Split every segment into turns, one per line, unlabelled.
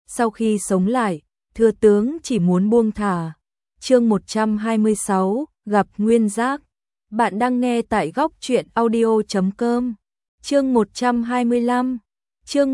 sau khi sống lại, thừa tướng chỉ muốn buông thả. Chương 126, gặp Nguyên Giác. Bạn đang nghe tại góc truyện audio.com. Chương 125, chương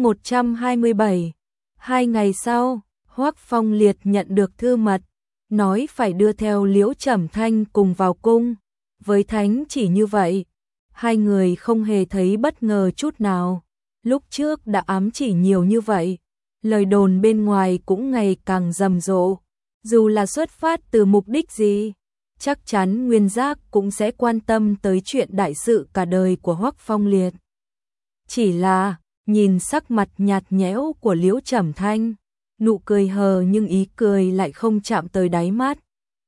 127. 2 ngày sau, Hoắc Phong Liệt nhận được thư mật, nói phải đưa theo Liễu Trầm Thanh cùng vào cung. Với thánh chỉ như vậy, hai người không hề thấy bất ngờ chút nào. Lúc trước đã ám chỉ nhiều như vậy, lời đồn bên ngoài cũng ngày càng rầm rộ. Dù là xuất phát từ mục đích gì, chắc chắn Nguyên Giác cũng sẽ quan tâm tới chuyện đại sự cả đời của Hoắc Phong Liệt. Chỉ là, nhìn sắc mặt nhạt nhẽo của Liễu Trầm Thanh, nụ cười hờ nhưng ý cười lại không chạm tới đáy mắt.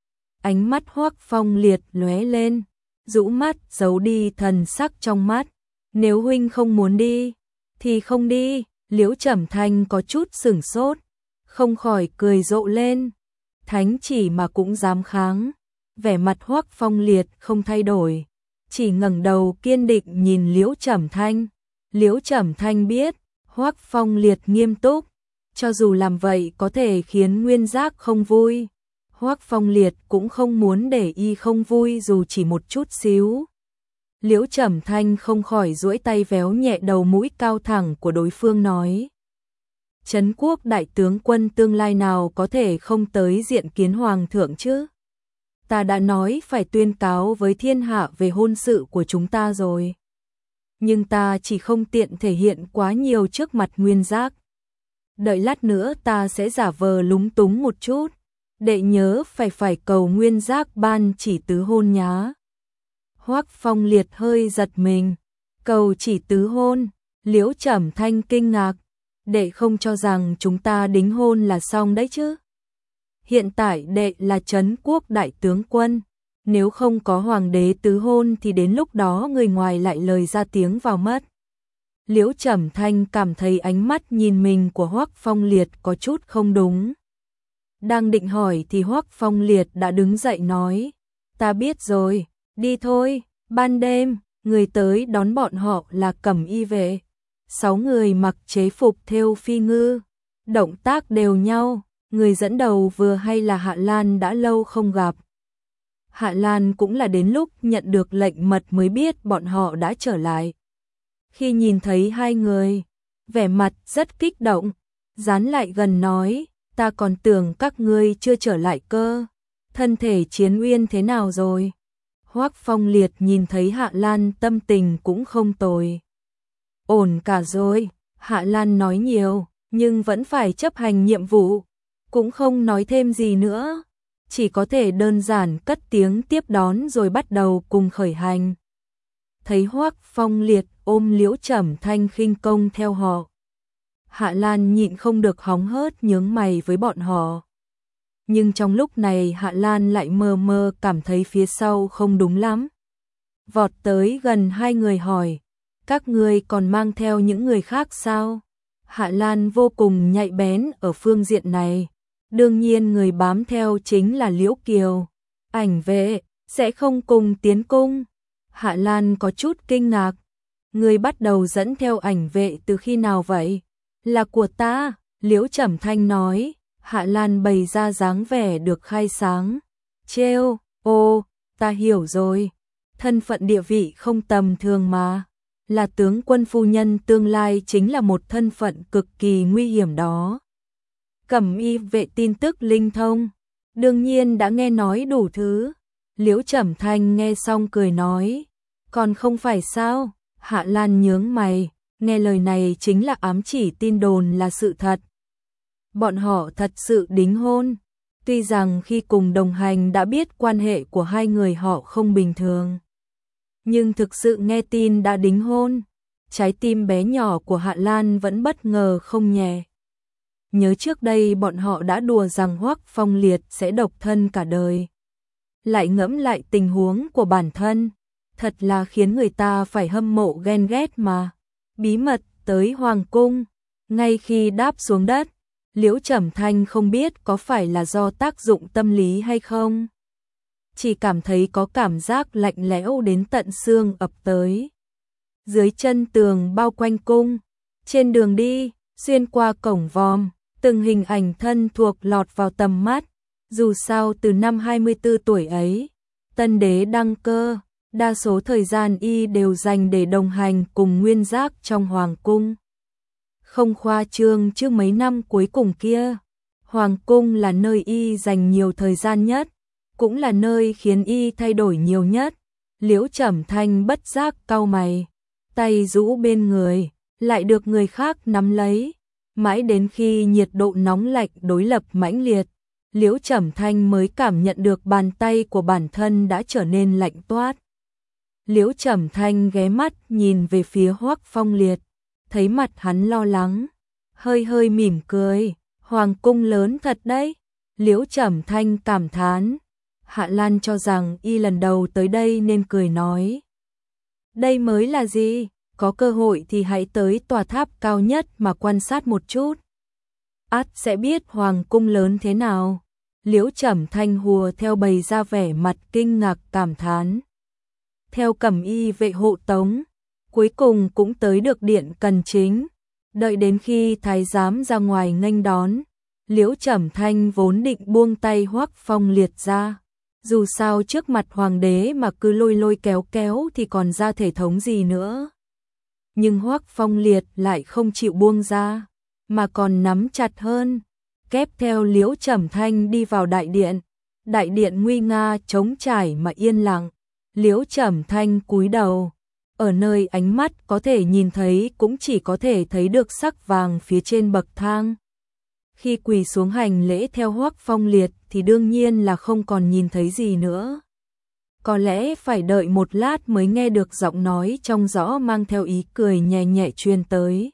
Ánh mắt Hoắc Phong Liệt lóe lên, rũ mắt giấu đi thần sắc trong mắt. Nếu huynh không muốn đi, thì không đi. Liễu Trầm Thanh có chút sửng sốt, không khỏi cười rộ lên. Thánh chỉ mà cũng dám kháng. Vẻ mặt Hoắc Phong Liệt không thay đổi, chỉ ngẩng đầu kiên định nhìn Liễu Trầm Thanh. Liễu Trầm Thanh biết, Hoắc Phong Liệt nghiêm túc, cho dù làm vậy có thể khiến Nguyên Giác không vui. Hoắc Phong Liệt cũng không muốn để y không vui dù chỉ một chút xíu. Liễu Trầm Thanh không khỏi duỗi tay véo nhẹ đầu mũi cao thẳng của đối phương nói. Trấn quốc đại tướng quân tương lai nào có thể không tới diện kiến hoàng thượng chứ? Ta đã nói phải tuyên cáo với thiên hạ về hôn sự của chúng ta rồi. Nhưng ta chỉ không tiện thể hiện quá nhiều trước mặt Nguyên Giác. Đợi lát nữa ta sẽ giả vờ lúng túng một chút. Đệ nhớ phải cầu Nguyên Giác ban chỉ tứ hôn nhá. Hoắc Phong Liệt hơi giật mình. Cầu chỉ tứ hôn. Liễu Trầm Thanh kinh ngạc. Đệ không cho rằng chúng ta đính hôn là xong đấy chứ? Hiện tại đệ là trấn quốc đại tướng quân. Nếu không có hoàng đế tứ hôn thì đến lúc đó người ngoài lại lời ra tiếng vào mất. Liễu Trầm Thanh cảm thấy ánh mắt nhìn mình của Hoắc Phong Liệt có chút không đúng. Đang định hỏi thì Hoắc Phong Liệt đã đứng dậy nói. Ta biết rồi, đi thôi. Ban đêm, người tới đón bọn họ là Cẩm Y vệ. 6 người mặc chế phục thêu phi ngư, động tác đều nhau. Người dẫn đầu vừa hay là Hạ Lan đã lâu không gặp. Hạ Lan cũng là đến lúc nhận được lệnh mật mới biết bọn họ đã trở lại. Khi nhìn thấy hai người, vẻ mặt rất kích động, dán lại gần nói, ta còn tưởng các ngươi chưa trở lại cơ. Thân thể Chiến Uyên thế nào rồi? Hoắc Phong Liệt nhìn thấy Hạ Lan tâm tình cũng không tồi. Ổn cả rồi, Hạ Lan nói nhiều, nhưng vẫn phải chấp hành nhiệm vụ. Cũng không nói thêm gì nữa, chỉ có thể đơn giản cất tiếng tiếp đón rồi bắt đầu cùng khởi hành. Thấy Hoắc Phong Liệt ôm Liễu Trầm Thanh khinh công theo họ, Hạ Lan nhịn không được hóng hớt nhướng mày với bọn họ. Nhưng trong lúc này Hạ Lan lại mơ mơ cảm thấy phía sau không đúng lắm. Vọt tới gần hai người hỏi, các ngươi còn mang theo những người khác sao? Hạ Lan vô cùng nhạy bén ở phương diện này. Đương nhiên người bám theo chính là Liễu Kiều. Ảnh vệ sẽ không cùng tiến cung. Hạ Lan có chút kinh ngạc. Người bắt đầu dẫn theo ảnh vệ từ khi nào vậy? Là của ta, Liễu Trầm Thanh nói. Hạ Lan bày ra dáng vẻ được khai sáng. Trêu, ô, ta hiểu rồi. Thân phận địa vị không tầm thường mà. Là tướng quân phu nhân tương lai chính là một thân phận cực kỳ nguy hiểm đó. Cẩm Y vệ tin tức linh thông, đương nhiên đã nghe nói đủ thứ. Liễu Trầm Thanh nghe xong cười nói, còn không phải sao? Hạ Lan nhướng mày, nghe lời này chính là ám chỉ tin đồn là sự thật. Bọn họ thật sự đính hôn, tuy rằng khi cùng đồng hành đã biết quan hệ của hai người họ không bình thường. Nhưng thực sự nghe tin đã đính hôn, trái tim bé nhỏ của Hạ Lan vẫn bất ngờ không nhẹ. Nhớ trước đây bọn họ đã đùa rằng Hoắc Phong Liệt sẽ độc thân cả đời. Lại ngẫm lại tình huống của bản thân, thật là khiến người ta phải hâm mộ ghen ghét mà. Bí mật tới Hoàng cung, ngay khi đáp xuống đất, Liễu Trầm Thanh không biết có phải là do tác dụng tâm lý hay không. Chỉ cảm thấy có cảm giác lạnh lẽo đến tận xương ập tới. Dưới chân tường bao quanh cung, trên đường đi, xuyên qua cổng vòm, Từng hình ảnh thân thuộc lọt vào tầm mắt, dù sao từ năm 24 tuổi ấy, tân đế đăng cơ, đa số thời gian y đều dành để đồng hành cùng Nguyên Giác trong hoàng cung. Không khoa trương chứ mấy năm cuối cùng kia, hoàng cung là nơi y dành nhiều thời gian nhất, cũng là nơi khiến y thay đổi nhiều nhất. Liễu Trầm Thanh bất giác cau mày, tay rũ bên người, lại được người khác nắm lấy, mãi đến khi nhiệt độ nóng lạnh đối lập mãnh liệt, Liễu Trầm Thanh mới cảm nhận được bàn tay của bản thân đã trở nên lạnh toát. Liễu Trầm Thanh ghé mắt nhìn về phía Hoắc Phong Liệt, thấy mặt hắn lo lắng, hơi hơi mỉm cười, hoàng cung lớn thật đấy. Liễu Trầm Thanh cảm thán, Hạ Lan cho rằng y lần đầu tới đây nên cười nói. Đây mới là gì, có cơ hội thì hãy tới tòa tháp cao nhất mà quan sát một chút. Ắt sẽ biết hoàng cung lớn thế nào. Liễu Trầm Thanh hùa theo bày ra vẻ mặt kinh ngạc cảm thán. Theo cẩm y vệ hộ tống, cuối cùng cũng tới được điện cần chính. Đợi đến khi thái giám ra ngoài nghênh đón, Liễu Trầm Thanh vốn định buông tay Hoắc Phong Liệt ra. Dù sao trước mặt hoàng đế mà cứ lôi lôi kéo kéo thì còn ra thể thống gì nữa. Nhưng Hoắc Phong Liệt lại không chịu buông ra, mà còn nắm chặt hơn, kép theo Liễu Trầm Thanh đi vào đại điện. Đại điện nguy nga trống trải mà yên lặng. Liễu Trầm Thanh cúi đầu, ở nơi ánh mắt có thể nhìn thấy cũng chỉ có thể thấy được sắc vàng phía trên bậc thang. Khi quỳ xuống hành lễ theo Hoắc Phong Liệt thì đương nhiên là không còn nhìn thấy gì nữa. Có lẽ phải đợi một lát mới nghe được giọng nói trong rõ mang theo ý cười nhẹ nhẹ truyền tới.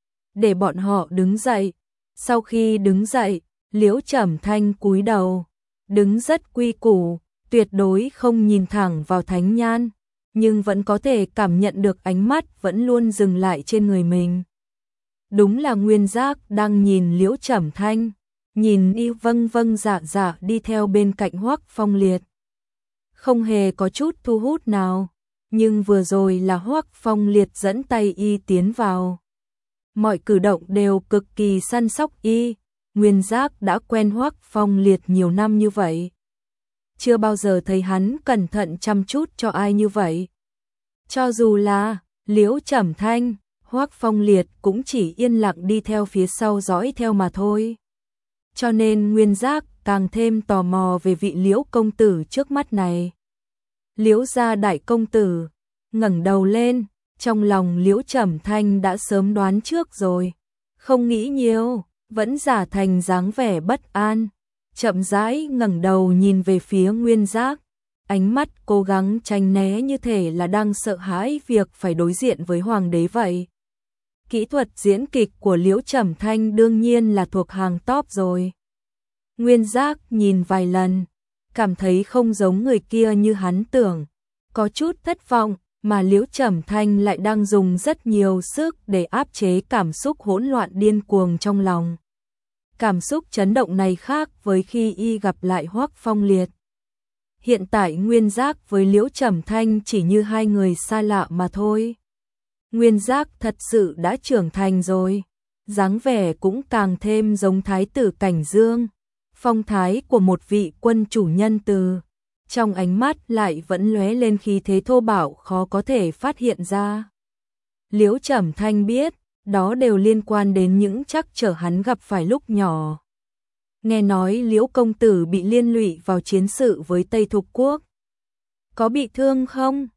Để bọn họ đứng dậy. Sau khi đứng dậy, Liễu Trầm Thanh cúi đầu, đứng rất quy củ, tuyệt đối không nhìn thẳng vào thánh nhan, nhưng vẫn có thể cảm nhận được ánh mắt vẫn luôn dừng lại trên người mình. Đúng là Nguyên Giác đang nhìn Liễu Trầm Thanh, nhìn y vâng vâng dạ dạ đi theo bên cạnh Hoắc Phong Liệt. Không hề có chút thu hút nào, nhưng vừa rồi là Hoắc Phong Liệt dẫn tay y tiến vào. Mọi cử động đều cực kỳ săn sóc y, Nguyên Giác đã quen Hoắc Phong Liệt nhiều năm như vậy. Chưa bao giờ thấy hắn cẩn thận chăm chút cho ai như vậy. Cho dù là Liễu Trầm Thanh, Hoắc Phong Liệt cũng chỉ yên lặng đi theo phía sau dõi theo mà thôi. Cho nên Nguyên Giác càng thêm tò mò về vị Liễu công tử trước mắt này. Liễu gia đại công tử, ngẩng đầu lên, trong lòng Liễu Trầm Thanh đã sớm đoán trước rồi. Không nghĩ nhiều, vẫn giả thành dáng vẻ bất an. Chậm rãi ngẩng đầu nhìn về phía Nguyên Giác, ánh mắt cố gắng tránh né như thể là đang sợ hãi việc phải đối diện với hoàng đế vậy. Kỹ thuật diễn kịch của Liễu Trầm Thanh đương nhiên là thuộc hàng top rồi. Nguyên Giác nhìn vài lần, cảm thấy không giống người kia như hắn tưởng, có chút thất vọng, mà Liễu Trầm Thanh lại đang dùng rất nhiều sức để áp chế cảm xúc hỗn loạn điên cuồng trong lòng. Cảm xúc chấn động này khác với khi y gặp lại Hoắc Phong Liệt. Hiện tại Nguyên Giác với Liễu Trầm Thanh chỉ như hai người xa lạ mà thôi. Nguyên Giác thật sự đã trưởng thành rồi, dáng vẻ cũng càng thêm giống thái tử Cảnh Dương, phong thái của một vị quân chủ nhân từ. Trong ánh mắt lại vẫn lóe lên khí thế thô bạo khó có thể phát hiện ra. Liễu Trầm Thanh biết, đó đều liên quan đến những trắc trở hắn gặp phải lúc nhỏ. Nghe nói Liễu công tử bị liên lụy vào chiến sự với Tây Thục Quốc. Có bị thương không?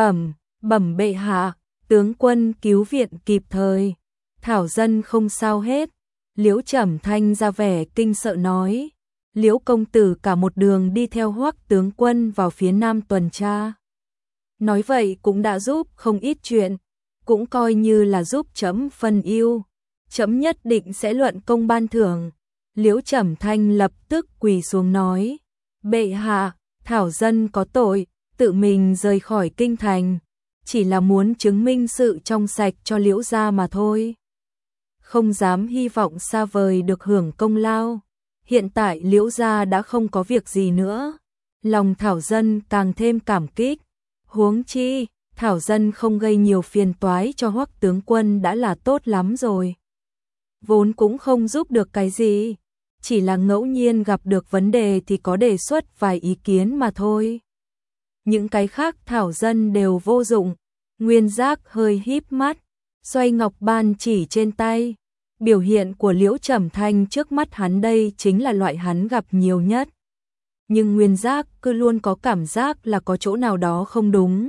Bẩm bệ hạ, tướng quân cứu viện kịp thời. Thảo dân không sao hết. Liễu Trầm Thanh ra vẻ kinh sợ nói. Liễu công tử cả một đường đi theo Hoắc tướng quân vào phía nam tuần tra. Nói vậy cũng đã giúp không ít chuyện, cũng coi như là giúp chấm phân ưu. Chấm nhất định sẽ luận công ban thưởng. Liễu Trầm Thanh lập tức quỳ xuống nói. Bệ hạ, thảo dân có tội, tự mình rời khỏi kinh thành. Chỉ là muốn chứng minh sự trong sạch cho Liễu gia mà thôi. Không dám hy vọng xa vời được hưởng công lao. Hiện tại Liễu gia đã không có việc gì nữa. Lòng thảo dân càng thêm cảm kích. Huống chi, thảo dân không gây nhiều phiền toái cho Hoắc tướng quân đã là tốt lắm rồi. vốn cũng không giúp được cái gì, chỉ là ngẫu nhiên gặp được vấn đề thì có đề xuất vài ý kiến mà thôi. Những cái khác thảo dân đều vô dụng. Nguyên Giác hơi híp mắt, xoay ngọc ban chỉ trên tay. Biểu hiện của Liễu Trầm Thanh trước mắt hắn đây chính là loại hắn gặp nhiều nhất. Nhưng Nguyên Giác cứ luôn có cảm giác là có chỗ nào đó không đúng.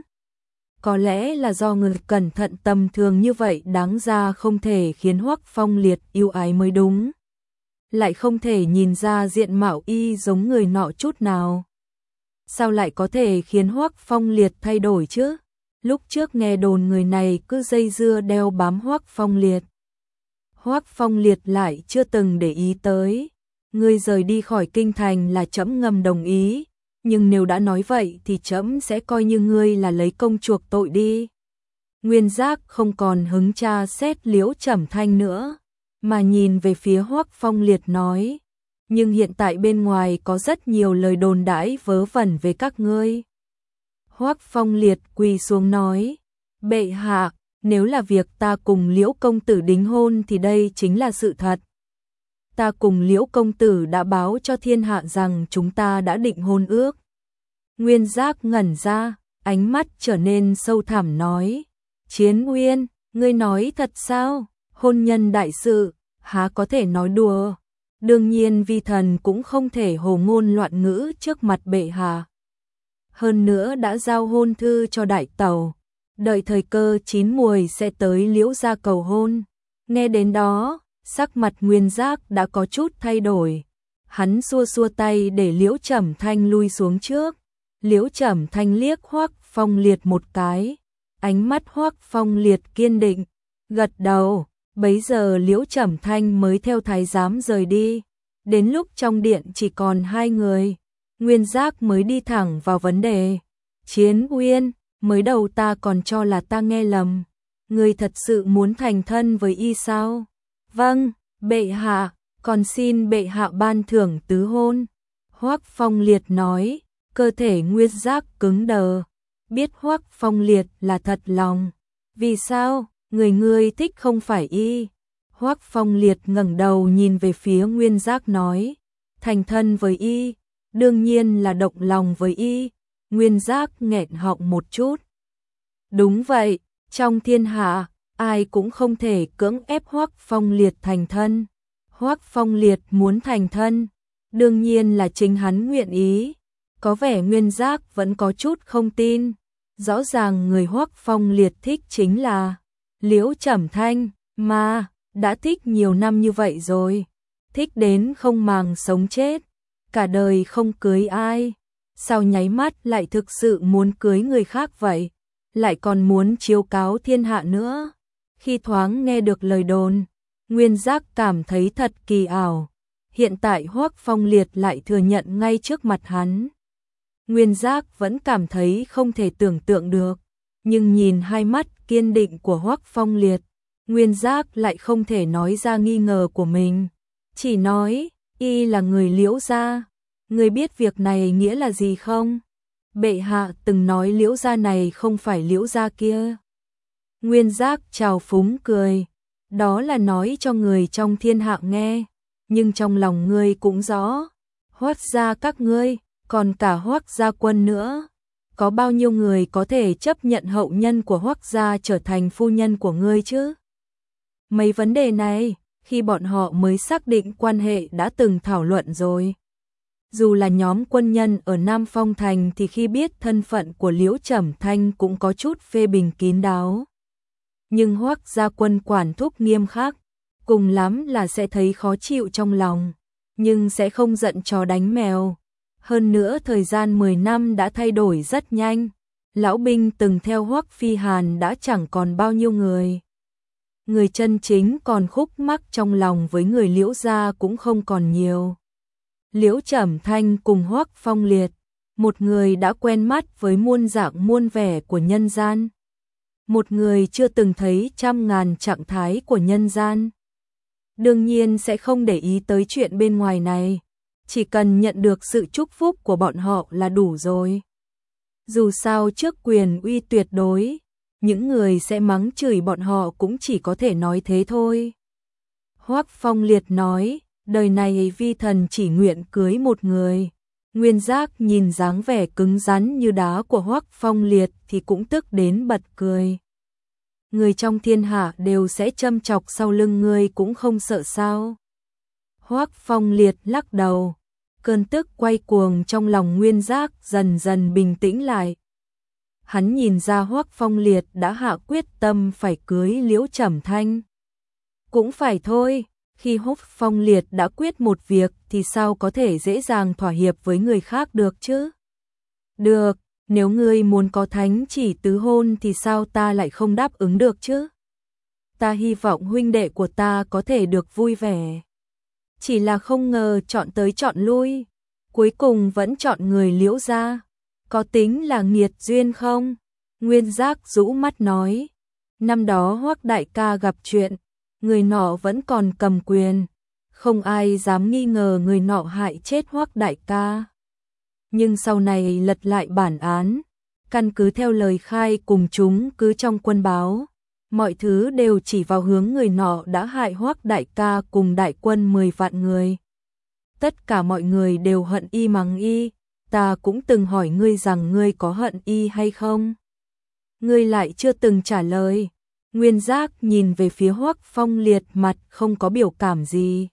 Có lẽ là do người cẩn thận tầm thường như vậy đáng ra không thể khiến Hoắc Phong Liệt yêu ái mới đúng. Lại không thể nhìn ra diện mạo y giống người nọ chút nào. Sao lại có thể khiến Hoắc Phong Liệt thay đổi chứ? Lúc trước nghe đồn người này cứ dây dưa đeo bám Hoắc Phong Liệt. Hoắc Phong Liệt lại chưa từng để ý tới. Ngươi rời đi khỏi kinh thành là trẫm ngầm đồng ý, nhưng nếu đã nói vậy thì trẫm sẽ coi như ngươi là lấy công chuộc tội đi. Nguyên Giác không còn hứng tra xét Liễu Trầm Thanh nữa, mà nhìn về phía Hoắc Phong Liệt nói, nhưng hiện tại bên ngoài có rất nhiều lời đồn đãi vớ vẩn về các ngươi. Hoắc Phong Liệt quỳ xuống nói, bệ hạ, nếu là việc ta cùng Liễu công tử đính hôn thì đây chính là sự thật. Ta cùng Liễu công tử đã báo cho thiên hạ rằng chúng ta đã định hôn ước. Nguyên Giác ngẩn ra, ánh mắt trở nên sâu thẳm nói, Chiến Uyên, ngươi nói thật sao? Hôn nhân đại sự, há có thể nói đùa. Đương nhiên vi thần cũng không thể hồ ngôn loạn ngữ trước mặt bệ hạ. Hơn nữa đã giao hôn thư cho đại tẩu, đợi thời cơ chín muồi sẽ tới Liễu gia cầu hôn. Nghe đến đó, sắc mặt Nguyên Giác đã có chút thay đổi. Hắn xua xua tay để Liễu Trầm Thanh lui xuống trước. Liễu Trầm Thanh liếc Hoắc Phong Liệt một cái. Ánh mắt Hoắc Phong Liệt kiên định, gật đầu. Bấy giờ Liễu Trầm Thanh mới theo thái giám rời đi. Đến lúc trong điện chỉ còn hai người, Nguyên Giác mới đi thẳng vào vấn đề. Chiến Uyên, mới đầu ta còn cho là ta nghe lầm. Ngươi thật sự muốn thành thân với y sao? Vâng, bệ hạ, còn xin bệ hạ ban thưởng tứ hôn. Hoắc Phong Liệt nói, cơ thể Nguyên Giác cứng đờ. Biết Hoắc Phong Liệt là thật lòng. Vì sao? Ngươi thích không phải y. Hoắc Phong Liệt ngẩng đầu nhìn về phía Nguyên Giác nói, thành thân với y, đương nhiên là động lòng với y. Nguyên Giác nghẹn họng một chút. Đúng vậy, trong thiên hạ, ai cũng không thể cưỡng ép Hoắc Phong Liệt thành thân. Hoắc Phong Liệt muốn thành thân, đương nhiên là chính hắn nguyện ý. Có vẻ Nguyên Giác vẫn có chút không tin. Rõ ràng người Hoắc Phong Liệt thích chính là Liễu Trầm Thanh, mà đã thích nhiều năm như vậy rồi, thích đến không màng sống chết, cả đời không cưới ai, sao nháy mắt lại thực sự muốn cưới người khác vậy, lại còn muốn chiếu cáo thiên hạ nữa. Khi thoáng nghe được lời đồn, Nguyên Giác cảm thấy thật kỳ ảo, hiện tại Hoắc Phong Liệt lại thừa nhận ngay trước mặt hắn. Nguyên Giác vẫn cảm thấy không thể tưởng tượng được, nhưng nhìn hai mắt kiên định của Hoắc Phong Liệt, Nguyên Giác lại không thể nói ra nghi ngờ của mình, chỉ nói, y là người Liễu gia, người biết việc này nghĩa là gì không? Bệ hạ từng nói Liễu gia này không phải Liễu gia kia. Nguyên Giác trào phúng cười, đó là nói cho người trong thiên hạ nghe, nhưng trong lòng ngươi cũng rõ, Hoắc gia các ngươi, còn cả Hoắc gia quân nữa. Có bao nhiêu người có thể chấp nhận hậu nhân của Hoắc gia trở thành phu nhân của ngươi chứ? Mấy vấn đề này, khi bọn họ mới xác định quan hệ đã từng thảo luận rồi. Dù là nhóm quân nhân ở Nam Phong Thành thì khi biết thân phận của Liễu Trầm Thanh cũng có chút phê bình kín đáo. Nhưng Hoắc gia quân quản thúc nghiêm khắc, cùng lắm là sẽ thấy khó chịu trong lòng, nhưng sẽ không giận chó đánh mèo. Hơn nữa thời gian 10 năm đã thay đổi rất nhanh, lão binh từng theo Hoắc Phi Hàn đã chẳng còn bao nhiêu người. Người chân chính còn khúc mắc trong lòng với người Liễu gia cũng không còn nhiều. Liễu Trầm Thanh cùng Hoắc Phong Liệt, một người đã quen mắt với muôn dạng muôn vẻ của nhân gian, một người chưa từng thấy trăm ngàn trạng thái của nhân gian. Đương nhiên sẽ không để ý tới chuyện bên ngoài này, chỉ cần nhận được sự chúc phúc của bọn họ là đủ rồi. Dù sao trước quyền uy tuyệt đối, những người sẽ mắng chửi bọn họ cũng chỉ có thể nói thế thôi. Hoắc Phong Liệt nói, đời này vi thần chỉ nguyện cưới một người. Nguyên Giác nhìn dáng vẻ cứng rắn như đá của Hoắc Phong Liệt thì cũng tức đến bật cười. Người trong thiên hạ đều sẽ châm chọc sau lưng ngươi cũng không sợ sao? Hoắc Phong Liệt lắc đầu, cơn tức quay cuồng trong lòng Nguyên Giác dần dần bình tĩnh lại. Hắn nhìn ra Hoắc Phong Liệt đã hạ quyết tâm phải cưới Liễu Trầm Thanh. Cũng phải thôi, khi Hoắc Phong Liệt đã quyết một việc thì sao có thể dễ dàng thỏa hiệp với người khác được chứ? Được, nếu ngươi muốn có thánh chỉ tứ hôn thì sao ta lại không đáp ứng được chứ? Ta hy vọng huynh đệ của ta có thể được vui vẻ. Chỉ là không ngờ chọn tới chọn lui, cuối cùng vẫn chọn người Liễu gia. Có tính là nghiệt duyên không? Nguyên Giác rũ mắt nói. Năm đó Hoắc đại ca gặp chuyện, người nọ vẫn còn cầm quyền, không ai dám nghi ngờ người nọ hại chết Hoắc đại ca. Nhưng sau này lật lại bản án, căn cứ theo lời khai cùng chúng cứ trong quân báo, mọi thứ đều chỉ vào hướng người nọ đã hại Hoắc đại ca cùng đại quân 10 vạn người. Tất cả mọi người đều hận y mắng y, ta cũng từng hỏi ngươi rằng ngươi có hận y hay không? Ngươi lại chưa từng trả lời. Nguyên Giác nhìn về phía Hoắc Phong Liệt mặt không có biểu cảm gì.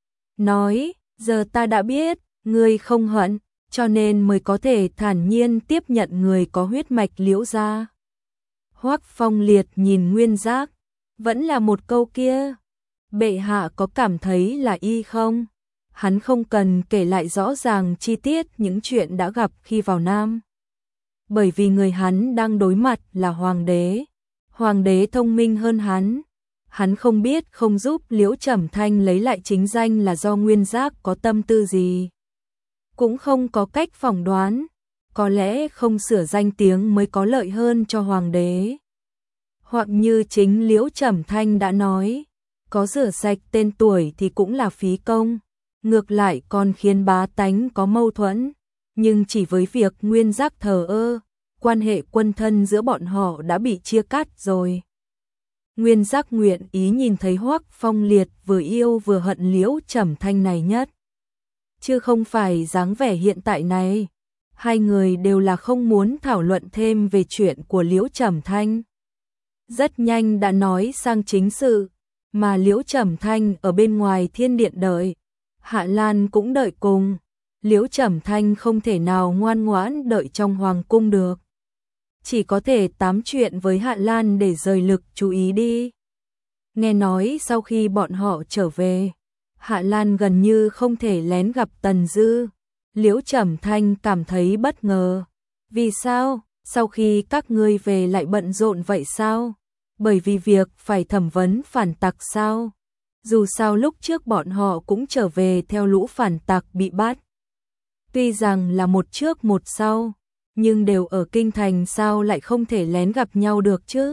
Nói, giờ ta đã biết, ngươi không hận, cho nên mới có thể thản nhiên tiếp nhận người có huyết mạch Liễu gia. Hoắc Phong Liệt nhìn Nguyên Giác, vẫn là một câu kia. Bệ hạ có cảm thấy là y không? Hắn không cần kể lại rõ ràng chi tiết những chuyện đã gặp khi vào Nam. Bởi vì người hắn đang đối mặt là hoàng đế. Hoàng đế thông minh hơn hắn không biết không giúp Liễu Trầm Thanh lấy lại chính danh là do Nguyên Giác có tâm tư gì. Cũng không có cách phỏng đoán, có lẽ không sửa danh tiếng mới có lợi hơn cho hoàng đế. Hoặc như chính Liễu Trầm Thanh đã nói, có rửa sạch tên tuổi thì cũng là phí công, ngược lại còn khiến bá tánh có mâu thuẫn, nhưng chỉ với việc Nguyên Giác thờ ơ, quan hệ quân thân giữa bọn họ đã bị chia cắt rồi. Nguyên Giác nguyện ý nhìn thấy Hoắc Phong Liệt vừa yêu vừa hận Liễu Trầm Thanh này nhất, chứ không phải dáng vẻ hiện tại này. Hai người đều là không muốn thảo luận thêm về chuyện của Liễu Trầm Thanh. Rất nhanh đã nói sang chính sự, mà Liễu Trầm Thanh ở bên ngoài thiên điện đợi, Hạ Lan cũng đợi cùng. Liễu Trầm Thanh không thể nào ngoan ngoãn đợi trong hoàng cung được, chỉ có thể tám chuyện với Hạ Lan để rời lực chú ý đi. Nghe nói sau khi bọn họ trở về, Hạ Lan gần như không thể lén gặp Tần Dư. Liễu Trầm Thanh cảm thấy bất ngờ. Vì sao? Sau khi các ngươi về lại bận rộn vậy sao? Bởi vì việc phải thẩm vấn phản tặc sao? Dù sao lúc trước bọn họ cũng trở về theo lũ phản tặc bị bắt. Tuy rằng là một trước một sau, nhưng đều ở kinh thành, sao lại không thể lén gặp nhau được chứ?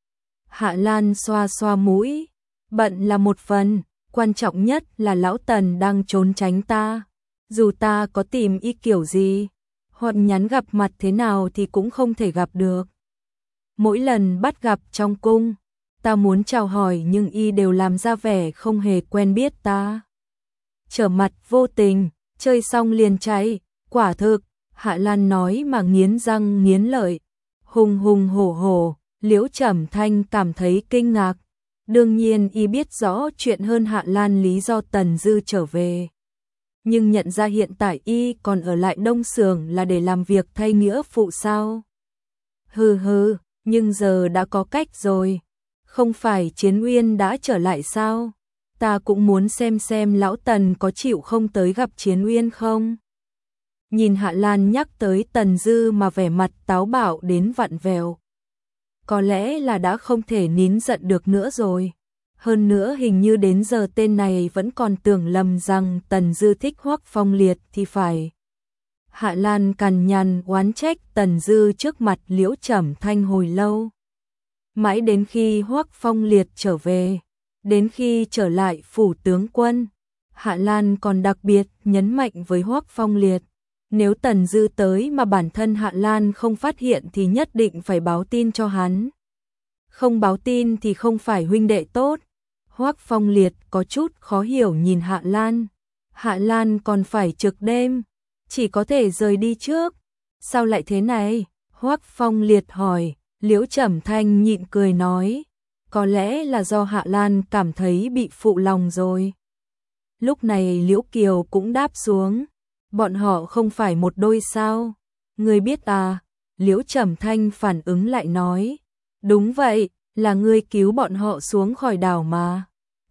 Hạ Lan xoa xoa mũi, bận là một phần, quan trọng nhất là lão Tần đang trốn tránh ta. Dù ta có tìm y kiểu gì, hoặc nhắn gặp mặt thế nào thì cũng không thể gặp được. Mỗi lần bắt gặp trong cung, ta muốn chào hỏi nhưng y đều làm ra vẻ không hề quen biết ta. Trở mặt vô tình, chơi xong liền chạy, quả thực, Hạ Lan nói mà nghiến răng nghiến lợi. Hùng hùng hổ hổ, Liễu Trầm Thanh cảm thấy kinh ngạc. Đương nhiên y biết rõ chuyện hơn Hạ Lan lý do Tần Dư trở về. Nhưng nhận ra hiện tại y còn ở lại Đông Sưởng là để làm việc thay nghĩa phụ sao? Hừ hừ, nhưng giờ đã có cách rồi. Không phải Chiến Uyên đã trở lại sao? Ta cũng muốn xem lão Tần có chịu không tới gặp Chiến Uyên không? Nhìn Hạ Lan nhắc tới Tần Dư mà vẻ mặt táo bạo đến vặn vẹo. Có lẽ là đã không thể nín giận được nữa rồi. Hơn nữa hình như đến giờ tên này vẫn còn tưởng lầm rằng Tần Dư thích Hoắc Phong Liệt thì phải. Hạ Lan cằn nhằn oán trách Tần Dư trước mặt Liễu Trầm Thanh hồi lâu. Mãi đến khi Hoắc Phong Liệt trở về, đến khi trở lại phủ tướng quân, Hạ Lan còn đặc biệt nhấn mạnh với Hoắc Phong Liệt. Nếu Tần Dư tới mà bản thân Hạ Lan không phát hiện thì nhất định phải báo tin cho hắn. Không báo tin thì không phải huynh đệ tốt. Hoắc Phong Liệt có chút khó hiểu nhìn Hạ Lan. Hạ Lan còn phải trực đêm, chỉ có thể rời đi trước. Sao lại thế này? Hoắc Phong Liệt hỏi. Liễu Trầm Thanh nhịn cười nói, có lẽ là do Hạ Lan cảm thấy bị phụ lòng rồi. Lúc này Liễu Kiều cũng đáp xuống, bọn họ không phải một đôi sao? Ngươi biết à? Liễu Trầm Thanh phản ứng lại nói, đúng vậy, là ngươi cứu bọn họ xuống khỏi đảo mà.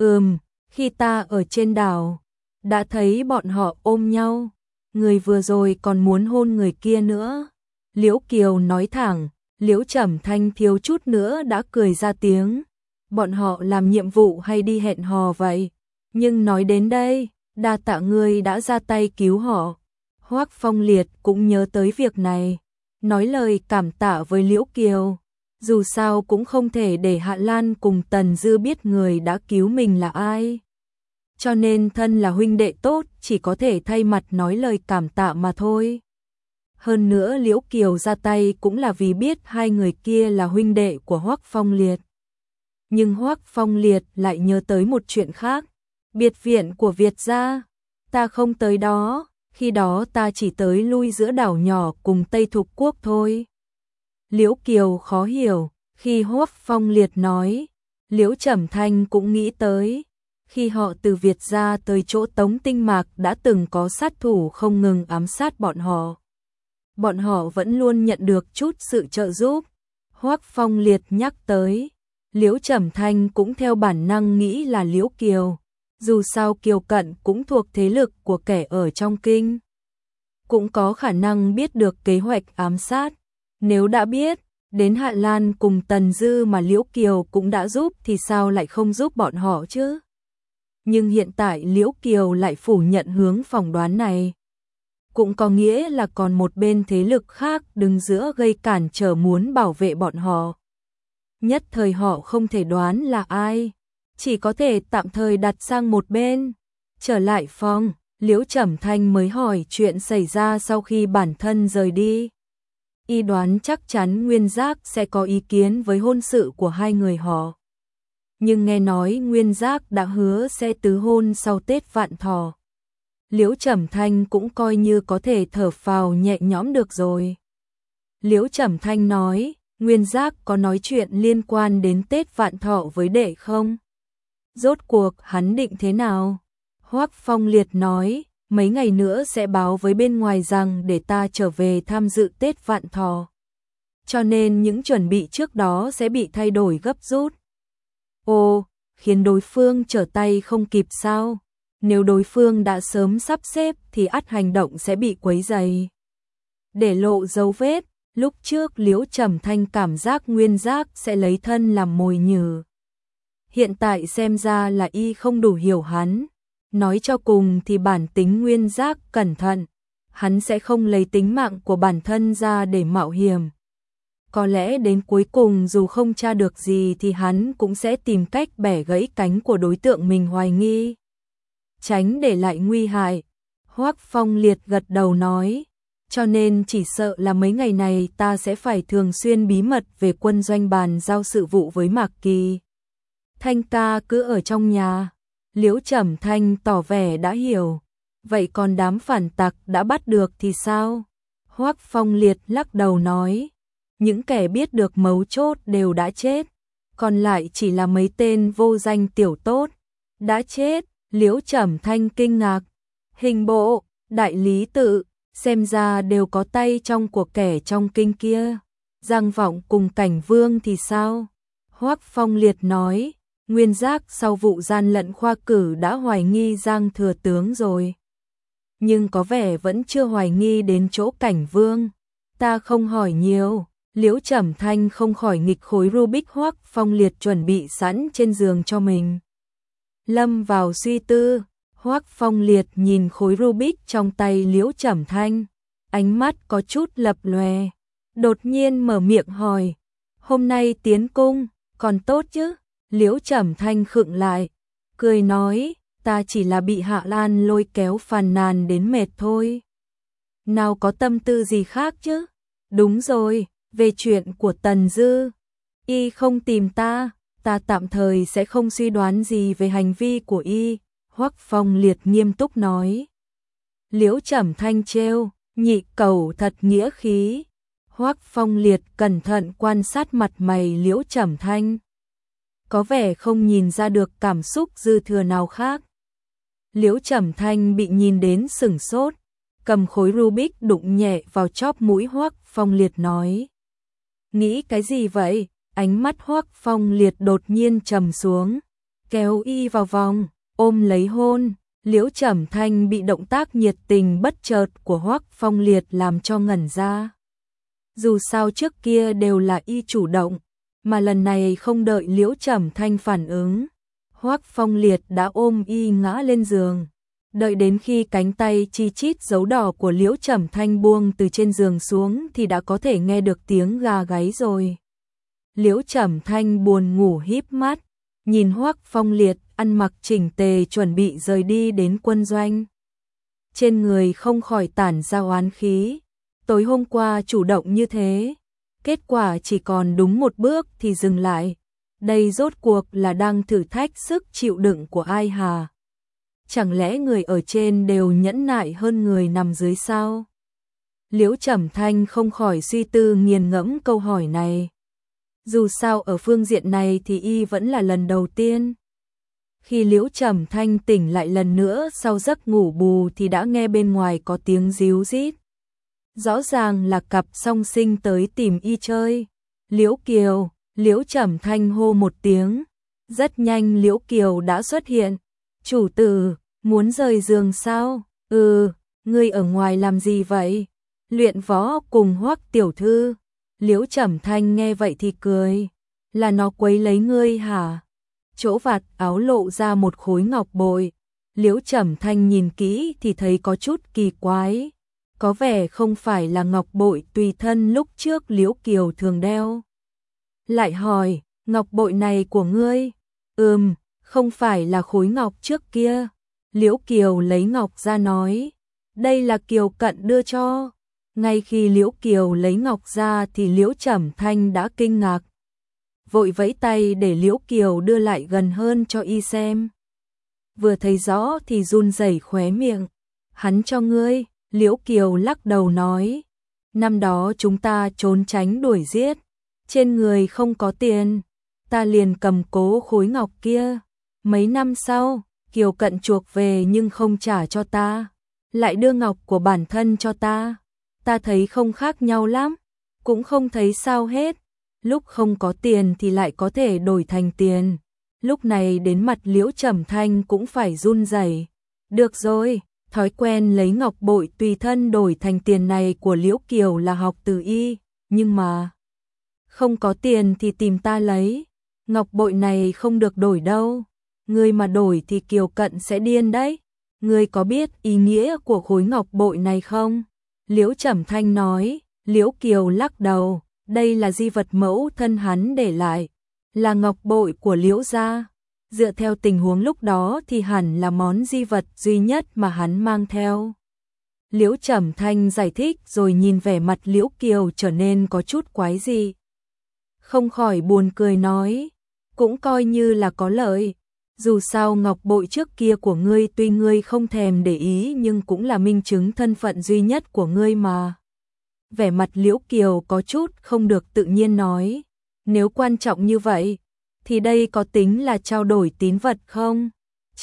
Khi ta ở trên đảo, đã thấy bọn họ ôm nhau, người vừa rồi còn muốn hôn người kia nữa. Liễu Kiều nói thẳng. Liễu Trầm Thanh thiếu chút nữa đã cười ra tiếng. Bọn họ làm nhiệm vụ hay đi hẹn hò vậy? Nhưng nói đến đây, đa tạ ngươi đã ra tay cứu họ. Hoắc Phong Liệt cũng nhớ tới việc này, nói lời cảm tạ với Liễu Kiều. Dù sao cũng không thể để Hạ Lan cùng Tần Dư biết người đã cứu mình là ai. Cho nên thân là huynh đệ tốt, chỉ có thể thay mặt nói lời cảm tạ mà thôi. Hơn nữa Liễu Kiều ra tay cũng là vì biết hai người kia là huynh đệ của Hoắc Phong Liệt. Nhưng Hoắc Phong Liệt lại nhớ tới một chuyện khác. Biệt viện của Việt gia, ta không tới đó, khi đó ta chỉ tới lui giữa đảo nhỏ cùng Tây Thục Quốc thôi. Liễu Kiều khó hiểu, khi Hoắc Phong Liệt nói, Liễu Trầm Thanh cũng nghĩ tới. Khi họ từ Việt gia tới chỗ Tống Tinh Mạc đã từng có sát thủ không ngừng ám sát bọn họ. Bọn họ vẫn luôn nhận được chút sự trợ giúp. Hoắc Phong Liệt nhắc tới, Liễu Trầm Thanh cũng theo bản năng nghĩ là Liễu Kiều. Dù sao Kiều Cận cũng thuộc thế lực của kẻ ở trong kinh, cũng có khả năng biết được kế hoạch ám sát. Nếu đã biết, đến Hạ Lan cùng Tần Dư mà Liễu Kiều cũng đã giúp thì sao lại không giúp bọn họ chứ? Nhưng hiện tại Liễu Kiều lại phủ nhận hướng phỏng đoán này. Cũng có nghĩa là còn một bên thế lực khác đứng giữa gây cản trở muốn bảo vệ bọn họ. Nhất thời họ không thể đoán là ai, chỉ có thể tạm thời đặt sang một bên. Trở lại phòng, Liễu Trầm Thanh mới hỏi chuyện xảy ra sau khi bản thân rời đi. Y đoán chắc chắn Nguyên Giác sẽ có ý kiến với hôn sự của hai người họ. Nhưng nghe nói Nguyên Giác đã hứa sẽ tứ hôn sau Tết Vạn Thọ. Liễu Trầm Thanh cũng coi như có thể thở phào nhẹ nhõm được rồi. Liễu Trầm Thanh nói, Nguyên Giác có nói chuyện liên quan đến Tết Vạn Thọ với đệ không? Rốt cuộc hắn định thế nào? Hoắc Phong Liệt nói, mấy ngày nữa sẽ báo với bên ngoài rằng để ta trở về tham dự Tết Vạn Thọ. Cho nên những chuẩn bị trước đó sẽ bị thay đổi gấp rút. Ồ, khiến đối phương trở tay không kịp sao? Nếu đối phương đã sớm sắp xếp thì ắt hành động sẽ bị quấy rầy. Để lộ dấu vết, lúc trước Liễu Trầm Thanh cảm giác Nguyên Giác sẽ lấy thân làm mồi nhử. Hiện tại xem ra là y không đủ hiểu hắn. Nói cho cùng thì bản tính Nguyên Giác cẩn thận, hắn sẽ không lấy tính mạng của bản thân ra để mạo hiểm. Có lẽ đến cuối cùng dù không tra được gì thì hắn cũng sẽ tìm cách bẻ gãy cánh của đối tượng mình hoài nghi, tránh để lại nguy hại. Hoắc Phong Liệt gật đầu nói, cho nên chỉ sợ là mấy ngày này ta sẽ phải thường xuyên bí mật về quân doanh bàn giao sự vụ với Mạc Kỳ. Thanh ca cứ ở trong nhà. Liễu Trầm Thanh tỏ vẻ đã hiểu. Vậy còn đám phản tặc đã bắt được thì sao? Hoắc Phong Liệt lắc đầu nói, những kẻ biết được mấu chốt đều đã chết, còn lại chỉ là mấy tên vô danh tiểu tốt. Đã chết? Liễu Trầm Thanh kinh ngạc. Hình bộ, đại lý tự, xem ra đều có tay trong của kẻ trong kinh kia. Giang Vọng cùng Cảnh Vương thì sao? Hoắc Phong Liệt nói, Nguyên Giác sau vụ gian lận khoa cử đã hoài nghi Giang thừa tướng rồi. Nhưng có vẻ vẫn chưa hoài nghi đến chỗ Cảnh Vương. Ta không hỏi nhiều. Liễu Trầm Thanh không khỏi nghịch khối Rubik Hoắc Phong Liệt chuẩn bị sẵn trên giường cho mình. Lâm vào suy tư, Hoắc Phong Liệt nhìn khối Rubik trong tay Liễu Trầm Thanh, ánh mắt có chút lập lòe, đột nhiên mở miệng hỏi, hôm nay tiến cung, còn tốt chứ? Liễu Trầm Thanh khựng lại, cười nói, ta chỉ là bị Hạ Lan lôi kéo phàn nàn đến mệt thôi. Nào có tâm tư gì khác chứ? Đúng rồi, về chuyện của Tần Dư, y không tìm ta, ta tạm thời sẽ không suy đoán gì về hành vi của y, Hoắc Phong Liệt nghiêm túc nói. Liễu Trầm Thanh trêu, nhị cẩu thật nghĩa khí. Hoắc Phong Liệt cẩn thận quan sát mặt mày Liễu Trầm Thanh. Có vẻ không nhìn ra được cảm xúc dư thừa nào khác. Liễu Trầm Thanh bị nhìn đến sửng sốt, cầm khối Rubik đụng nhẹ vào chóp mũi Hoắc Phong Liệt nói. Nghĩ cái gì vậy? Ánh mắt Hoắc Phong Liệt đột nhiên trầm xuống, kéo y vào vòng, ôm lấy hôn. Liễu Trầm Thanh bị động tác nhiệt tình bất chợt của Hoắc Phong Liệt làm cho ngẩn ra. Dù sao trước kia đều là y chủ động, mà lần này không đợi Liễu Trầm Thanh phản ứng, Hoắc Phong Liệt đã ôm y ngã lên giường. Đợi đến khi cánh tay chi chít dấu đỏ của Liễu Trầm Thanh buông từ trên giường xuống thì đã có thể nghe được tiếng gà gáy rồi. Liễu Trầm Thanh buồn ngủ híp mắt, nhìn Hoắc Phong Liệt ăn mặc chỉnh tề chuẩn bị rời đi đến quân doanh. Trên người không khỏi tản ra oán khí, tối hôm qua chủ động như thế, kết quả chỉ còn đúng một bước thì dừng lại. Đây rốt cuộc là đang thử thách sức chịu đựng của ai hả? Chẳng lẽ người ở trên đều nhẫn nại hơn người nằm dưới sao? Liễu Trầm Thanh không khỏi suy tư nghiền ngẫm câu hỏi này. Dù sao ở phương diện này thì y vẫn là lần đầu tiên. Khi Liễu Trầm Thanh tỉnh lại lần nữa sau giấc ngủ bù thì đã nghe bên ngoài có tiếng ríu rít. Rõ ràng là cặp song sinh tới tìm y chơi. Liễu Kiều, Liễu Trầm Thanh hô một tiếng. Rất nhanh Liễu Kiều đã xuất hiện. Chủ tử, muốn rời giường sao? Ngươi ở ngoài làm gì vậy? Luyện võ cùng Hoắc tiểu thư. Liễu Trầm Thanh nghe vậy thì cười. Là nó quấy lấy ngươi hả? Chỗ vạt áo lộ ra một khối ngọc bội. Liễu Trầm Thanh nhìn kỹ thì thấy có chút kỳ quái. Có vẻ không phải là ngọc bội tùy thân lúc trước Liễu Kiều thường đeo. Lại hỏi, ngọc bội này của ngươi? Không phải là khối ngọc trước kia. Liễu Kiều lấy ngọc ra nói. Đây là Kiều Cận đưa cho. Ngay khi Liễu Kiều lấy ngọc ra thì Liễu Trầm Thanh đã kinh ngạc. Vội vẫy tay để Liễu Kiều đưa lại gần hơn cho y xem. Vừa thấy rõ thì run rẩy khóe miệng. Hắn cho ngươi, Liễu Kiều lắc đầu nói. Năm đó chúng ta trốn tránh đuổi giết. Trên người không có tiền. Ta liền cầm cố khối ngọc kia. Mấy năm sau, Kiều Cận chuộc về nhưng không trả cho ta. Lại đưa ngọc của bản thân cho ta. Ta thấy không khác nhau lắm. Cũng không thấy sao hết. Lúc không có tiền thì lại có thể đổi thành tiền. Lúc này đến mặt Liễu Trầm Thanh cũng phải run rẩy. Được rồi, thói quen lấy ngọc bội tùy thân đổi thành tiền này của Liễu Kiều là học từ y. Nhưng mà không có tiền thì tìm ta lấy. Ngọc bội này không được đổi đâu. Ngươi mà đổi thì Kiều Cận sẽ điên đấy. Ngươi có biết ý nghĩa của khối ngọc bội này không? Liễu Trầm Thanh nói. Liễu Kiều lắc đầu. Đây là di vật mẫu thân hắn để lại. Là ngọc bội của Liễu gia. Dựa theo tình huống lúc đó thì hẳn là món di vật duy nhất mà hắn mang theo. Liễu Trầm Thanh giải thích rồi nhìn vẻ mặt Liễu Kiều trở nên có chút quái dị. Không khỏi buồn cười nói. Cũng coi như là có lợi. Dù sao ngọc bội trước kia của ngươi tuy ngươi không thèm để ý nhưng cũng là minh chứng thân phận duy nhất của ngươi mà. Vẻ mặt Liễu Kiều có chút không được tự nhiên nói. Nếu quan trọng như vậy, thì đây có tính là trao đổi tín vật không?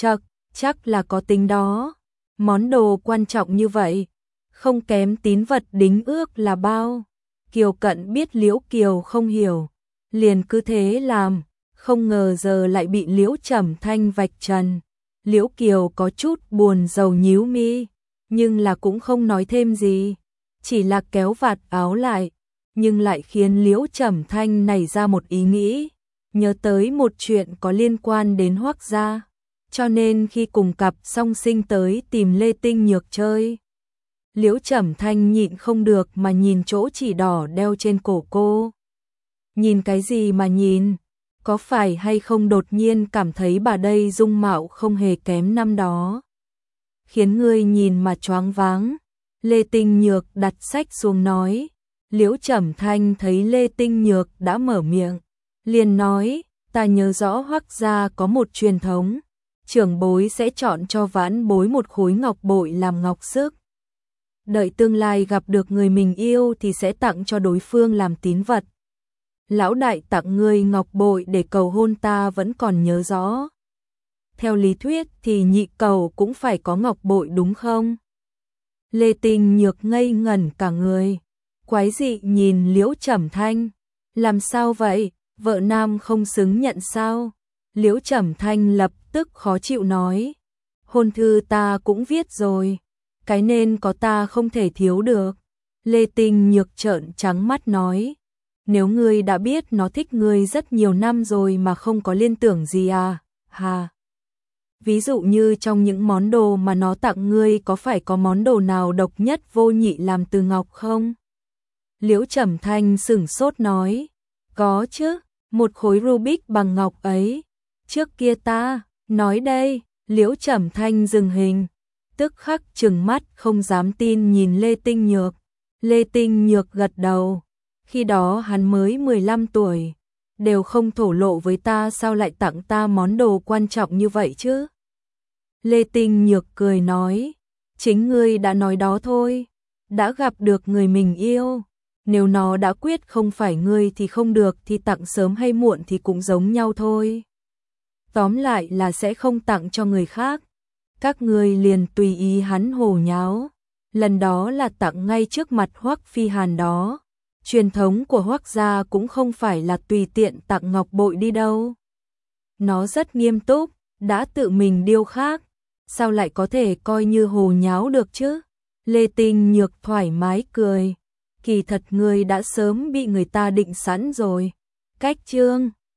Chắc là có tính đó. Món đồ quan trọng như vậy, không kém tín vật đính ước là bao. Kiều Cận biết Liễu Kiều không hiểu, liền cứ thế làm, không ngờ giờ lại bị Liễu Trầm Thanh vạch trần. Liễu Kiều có chút buồn rầu nhíu mi, nhưng là cũng không nói thêm gì, chỉ là kéo vạt áo lại, nhưng lại khiến Liễu Trầm Thanh nảy ra một ý nghĩ, nhớ tới một chuyện có liên quan đến Hoắc gia, cho nên khi cùng cặp song sinh tới tìm Lê Tinh Nhược chơi, Liễu Trầm Thanh nhịn không được mà nhìn chỗ chỉ đỏ đeo trên cổ cô. Nhìn cái gì mà nhìn? Có phải hay không đột nhiên cảm thấy bà đây dung mạo không hề kém năm đó? Khiến ngươi nhìn mà choáng váng. Lê Tinh Nhược đặt sách xuống nói. Liễu Trầm Thanh thấy Lê Tinh Nhược đã mở miệng, liền nói, ta nhớ rõ Hoắc gia có một truyền thống, trưởng bối sẽ chọn cho vãn bối một khối ngọc bội làm ngọc sức. Đợi tương lai gặp được người mình yêu thì sẽ tặng cho đối phương làm tín vật. Lão đại tặng ngươi ngọc bội để cầu hôn ta vẫn còn nhớ rõ. Theo lý thuyết thì nhị cầu cũng phải có ngọc bội đúng không? Lê Tinh Nhược ngây ngẩn cả người, quái dị nhìn Liễu Trầm Thanh. Làm sao vậy, vợ nam không xứng nhận sao? Liễu Trầm Thanh lập tức khó chịu nói. Hôn thư ta cũng viết rồi, cái nên có ta không thể thiếu được. Lê Tinh Nhược trợn trắng mắt nói. Nếu ngươi đã biết nó thích ngươi rất nhiều năm rồi mà không có liên tưởng gì à, hà? Ví dụ như trong những món đồ mà nó tặng ngươi có phải có món đồ nào độc nhất vô nhị làm từ ngọc không? Liễu Trầm Thanh sửng sốt nói. Có chứ, một khối Rubik bằng ngọc ấy. Trước kia ta, nói đây, Liễu Trầm Thanh dừng hình, tức khắc trừng mắt không dám tin nhìn Lê Tinh Nhược. Lê Tinh Nhược gật đầu. Khi đó hắn mới 15 tuổi, đều không thổ lộ với ta sao lại tặng ta món đồ quan trọng như vậy chứ? Lê Tinh Nhược cười nói, chính ngươi đã nói đó thôi, đã gặp được người mình yêu, nếu nó đã quyết không phải ngươi thì không được thì tặng sớm hay muộn thì cũng giống nhau thôi. Tóm lại là sẽ không tặng cho người khác, các ngươi liền tùy ý hắn hồ nháo. Lần đó là tặng ngay trước mặt Hoắc Phi Hàn đó. Truyền thống của Hoắc gia cũng không phải là tùy tiện tặng ngọc bội đi đâu. Nó rất nghiêm túc, đã tự mình điêu khắc, sao lại có thể coi như hồ nháo được chứ? Lê Tinh Nhược thoải mái cười. Kỳ thật ngươi đã sớm bị người ta định sẵn rồi. Cách chương